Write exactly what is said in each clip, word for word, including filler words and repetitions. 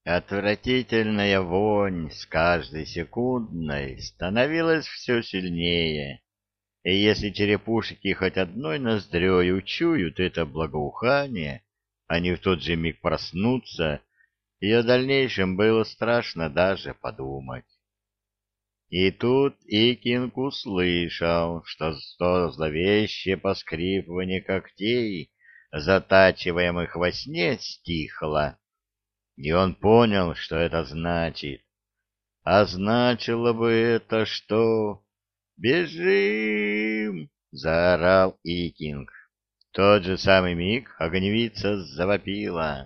Отвратительная вонь с каждой секундной становилась все сильнее, и если черепушки хоть одной ноздрёй учуют это благоухание, они в тот же миг проснутся, и о дальнейшем было страшно даже подумать. И тут Икинг услышал, что то зловещее поскрипывание когтей, затачиваемых во сне, стихло, и он понял, что это значит. А значило бы это, что... «Бежим!» — заорал Икинг. В тот же самый миг огневица завопила.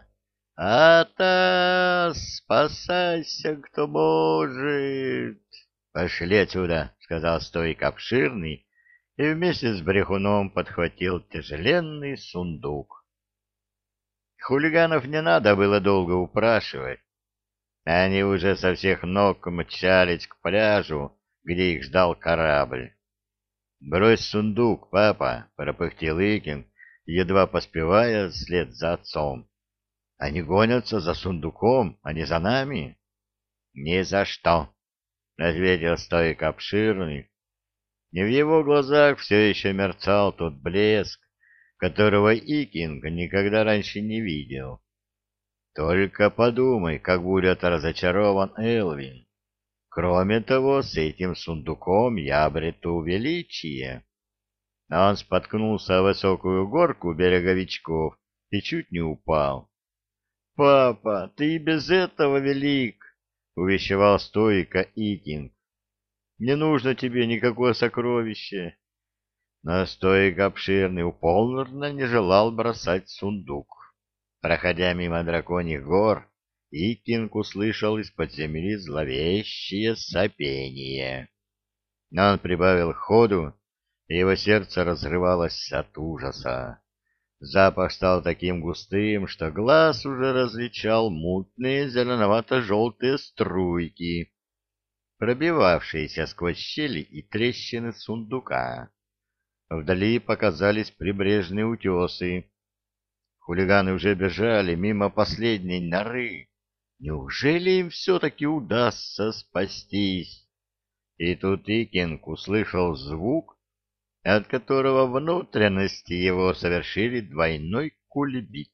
«Атас! Спасайся, кто может!» «Пошли отсюда!» — сказал стоик обширный, и вместе с брехуном подхватил тяжеленный сундук. Хулиганов не надо было долго упрашивать. Они уже со всех ног мчались к пляжу, где их ждал корабль. «Брось сундук, папа!» — пропыхтел Икин, едва поспевая вслед за отцом. «Они гонятся за сундуком, а не за нами?» «Ни за что!» — ответил стоик обширный. И в его глазах все еще мерцал тот блеск, которого Икинг никогда раньше не видел. «Только подумай, как будет разочарован Элвин. Кроме того, с этим сундуком я обрету величие». А он споткнулся о высокую горку береговичков и чуть не упал. «Папа, ты и без этого велик!» — увещевал стойко Икинг. «Не нужно тебе никакое сокровище!» Но стоик обширный упорно не желал бросать сундук. Проходя мимо драконьих гор, Икинг услышал из-под земли зловещее сопение. Но он прибавил ходу, и его сердце разрывалось от ужаса. Запах стал таким густым, что глаз уже различал мутные зеленовато-желтые струйки, пробивавшиеся сквозь щели и трещины сундука. Вдали показались прибрежные утесы. Хулиганы уже бежали мимо последней норы. Неужели им все-таки удастся спастись? И тут Икинг услышал звук, от которого внутренности его совершили двойной кульбит.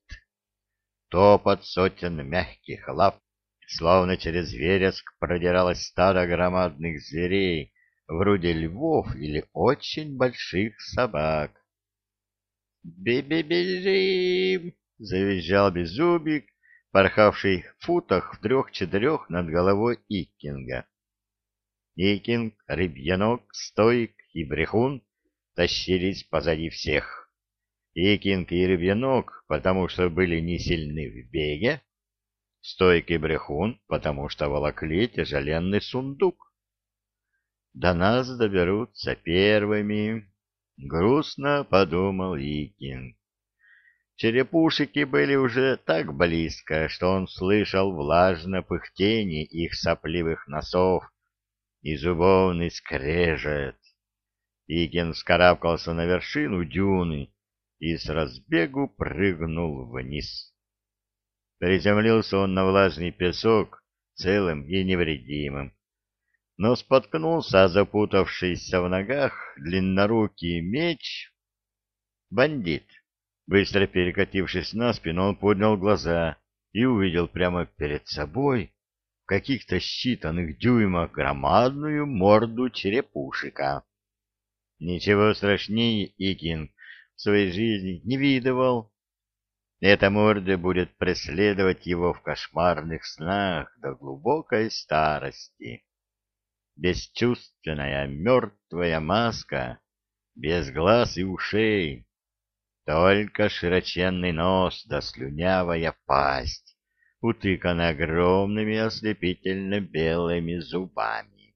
Топот сотен мягких лап, словно через вереск продиралось стадо громадных зверей, вроде львов или очень больших собак. «Би-би-бежим!» — завизжал Беззубик, порхавший в футах в трех-четырех над головой Иккинга. Иккинг, Рыбьянок, Стоик и Брехун тащились позади всех. Иккинг и Рыбьянок, потому что были не сильны в беге, Стоик и Брехун, потому что волокли тяжеленный сундук. «До нас доберутся первыми», — грустно подумал Иккинг. Черепушки были уже так близко, что он слышал влажное пыхтение их сопливых носов и зубовный скрежет. Иккинг вскарабкался на вершину дюны и с разбегу прыгнул вниз. Приземлился он на влажный песок целым и невредимым, но споткнулся о запутавшийся в ногах длиннорукий меч. Бандит, быстро перекатившись на спину, он поднял глаза и увидел прямо перед собой в каких-то считанных дюймах громадную морду черепушека. Ничего страшнее Иккинг в своей жизни не видывал. Эта морда будет преследовать его в кошмарных снах до глубокой старости. Бесчувственная мертвая маска, без глаз и ушей, только широченный нос да слюнявая пасть, утыканная огромными ослепительно-белыми зубами.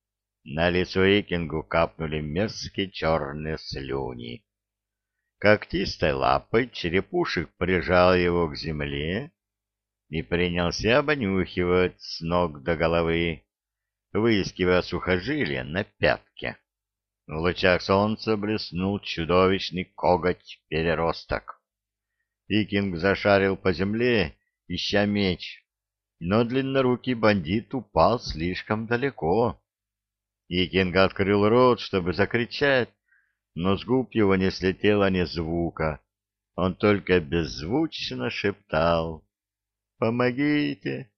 На лицо Иккингу капнули мерзкие черные слюни. Когтистой лапой черепушек прижал его к земле и принялся обнюхивать с ног до головы, выискивая сухожилия на пятке. В лучах солнца блеснул чудовищный коготь-переросток. Иккинг зашарил по земле, ища меч, но длиннорукий бандит упал слишком далеко. Икинг открыл рот, чтобы закричать, но с губ его не слетело ни звука. Он только беззвучно шептал: «Помогите!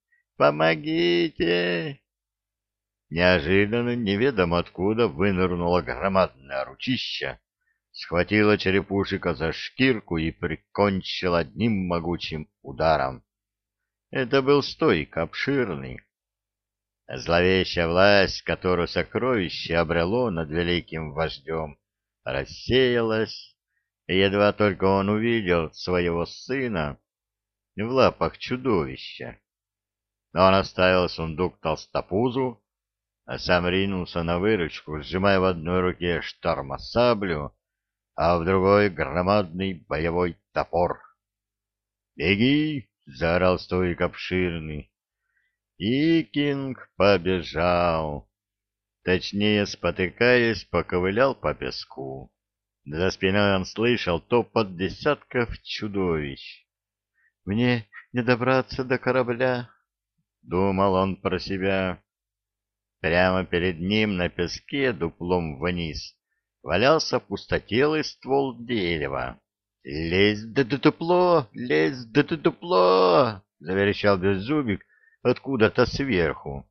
Помогите!» Неожиданно, неведомо откуда, вынырнуло громадное ручище, схватило черепушека за шкирку и прикончило одним могучим ударом. Это был Стоик обширный. Зловещая власть, которую сокровище обрело над великим вождем, рассеялась, и едва только он увидел своего сына в лапах чудовища. Он оставил сундук толстопузу, а сам ринулся на выручку, сжимая в одной руке штормосаблю, а в другой громадный боевой топор. «Беги!» — заорал Стоик обширный. Икинг побежал. Точнее, спотыкаясь, поковылял по песку. За спиной он слышал топот десятков чудовищ. «Мне не добраться до корабля», — думал он про себя. Прямо перед ним на песке дуплом вниз валялся пустотелый ствол дерева. «Лезь да дупло! Лезь да дупло!» — заверещал Беззубик откуда-то сверху.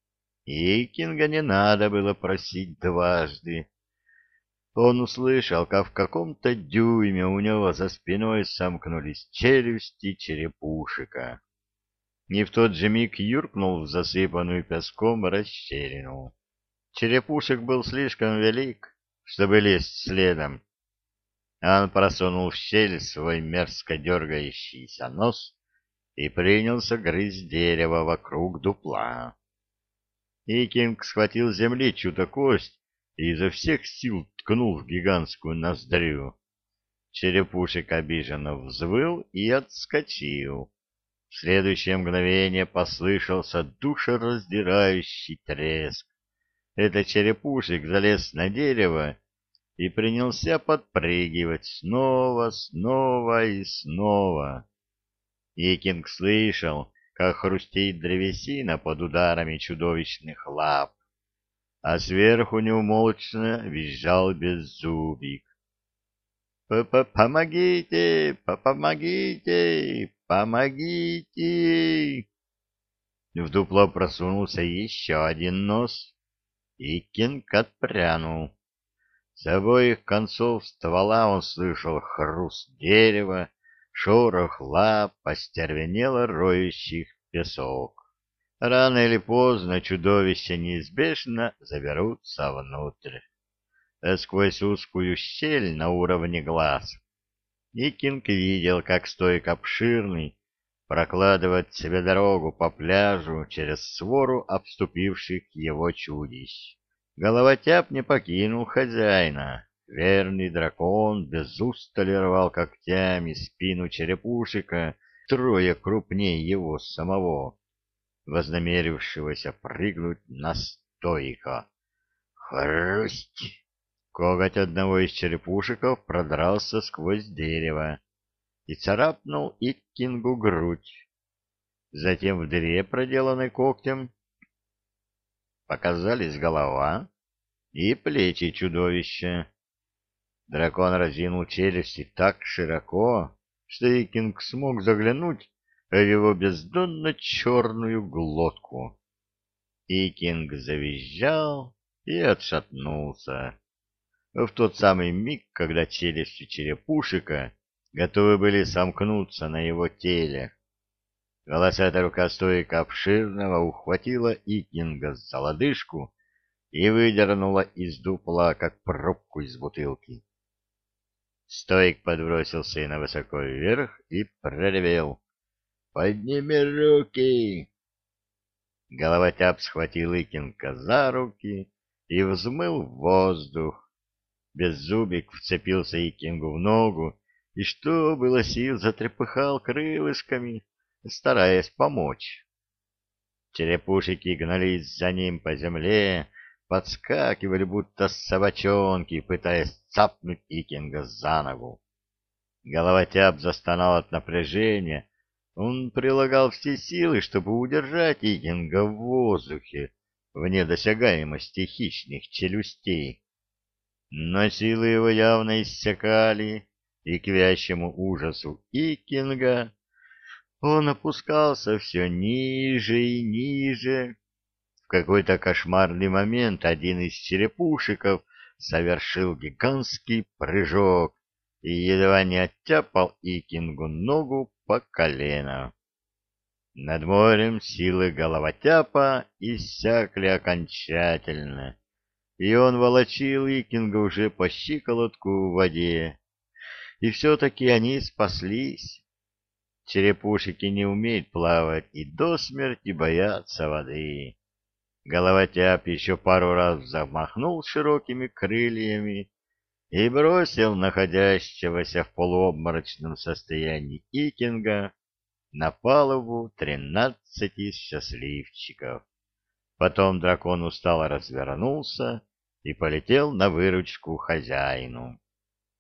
Икинга не надо было просить дважды. Он услышал, как в каком-то дюйме у него за спиной сомкнулись челюсти черепушека. И в тот же миг юркнул в засыпанную песком расщелину. Черепушек был слишком велик, чтобы лезть следом. Он просунул в щель свой мерзко дергающийся нос и принялся грызть дерево вокруг дупла. Икинг схватил с земли чью-то кость и изо всех сил ткнул в гигантскую ноздрю. Черепушек обиженно взвыл и отскочил. В следующее мгновение послышался душераздирающий треск. Это черепушек залез на дерево и принялся подпрыгивать снова, снова и снова. Икинг слышал, как хрустит древесина под ударами чудовищных лап, а сверху неумолчно визжал Беззубик. «Помогите! Помогите! Помогите!» В дупло просунулся еще один нос, и Кинг отпрянул. С обоих концов ствола он слышал хруст дерева, шорох лап, остервенело роющих песок. Рано или поздно чудовища неизбежно заберутся внутрь. Сквозь узкую щель на уровне глаз Икинг видел, как Стоик обширный прокладывает себе дорогу по пляжу через свору обступивших его чудищ. Головотяп не покинул хозяина. Верный дракон без устали рвал когтями спину черепушека трое крупнее его самого, вознамерившегося прыгнуть на Стоика. Хрусть! Коготь одного из черепушеков продрался сквозь дерево и царапнул Иккингу грудь. Затем в дыре, проделанной когтем, показались голова и плечи чудовища. Дракон разинул челюсти так широко, что Иккинг смог заглянуть в его бездонно черную глотку. Иккинг завизжал и отшатнулся. В тот самый миг, когда челюсти черепушека готовы были сомкнуться на его теле, волосатая рука Стоика обширного ухватила Иккинга за лодыжку и выдернула из дупла, как пробку из бутылки. Стоик подбросил сына высоко вверх и проревел: «Подними руки!» Головотяп схватил Иккинга за руки и взмыл в воздух. Беззубик вцепился Иккингу в ногу и, что было сил, затрепыхал крылышками, стараясь помочь. Черепушки гнались за ним по земле, подскакивали, будто собачонки, пытаясь цапнуть Иккинга за ногу. Головотяп застонал от напряжения, Он прилагал все силы, чтобы удержать Икинга в воздухе, вне досягаемости хищных челюстей. Но силы его явно иссякали, и к вящему ужасу Икинга он опускался все ниже и ниже. В какой-то кошмарный момент один из черепушеков совершил гигантский прыжок и едва не оттяпал Икингу ногу по колено. Над морем силы головотяпа иссякли окончательно, и он волочил Икинга уже по щиколотку в воде. И все-таки они спаслись. Черепушки не умеют плавать и до смерти боятся воды. Головотяп еще пару раз замахнул широкими крыльями и бросил находящегося в полуобморочном состоянии Икинга на палубу тринадцати счастливчиков. Потом дракон устало развернулся и полетел на выручку хозяину.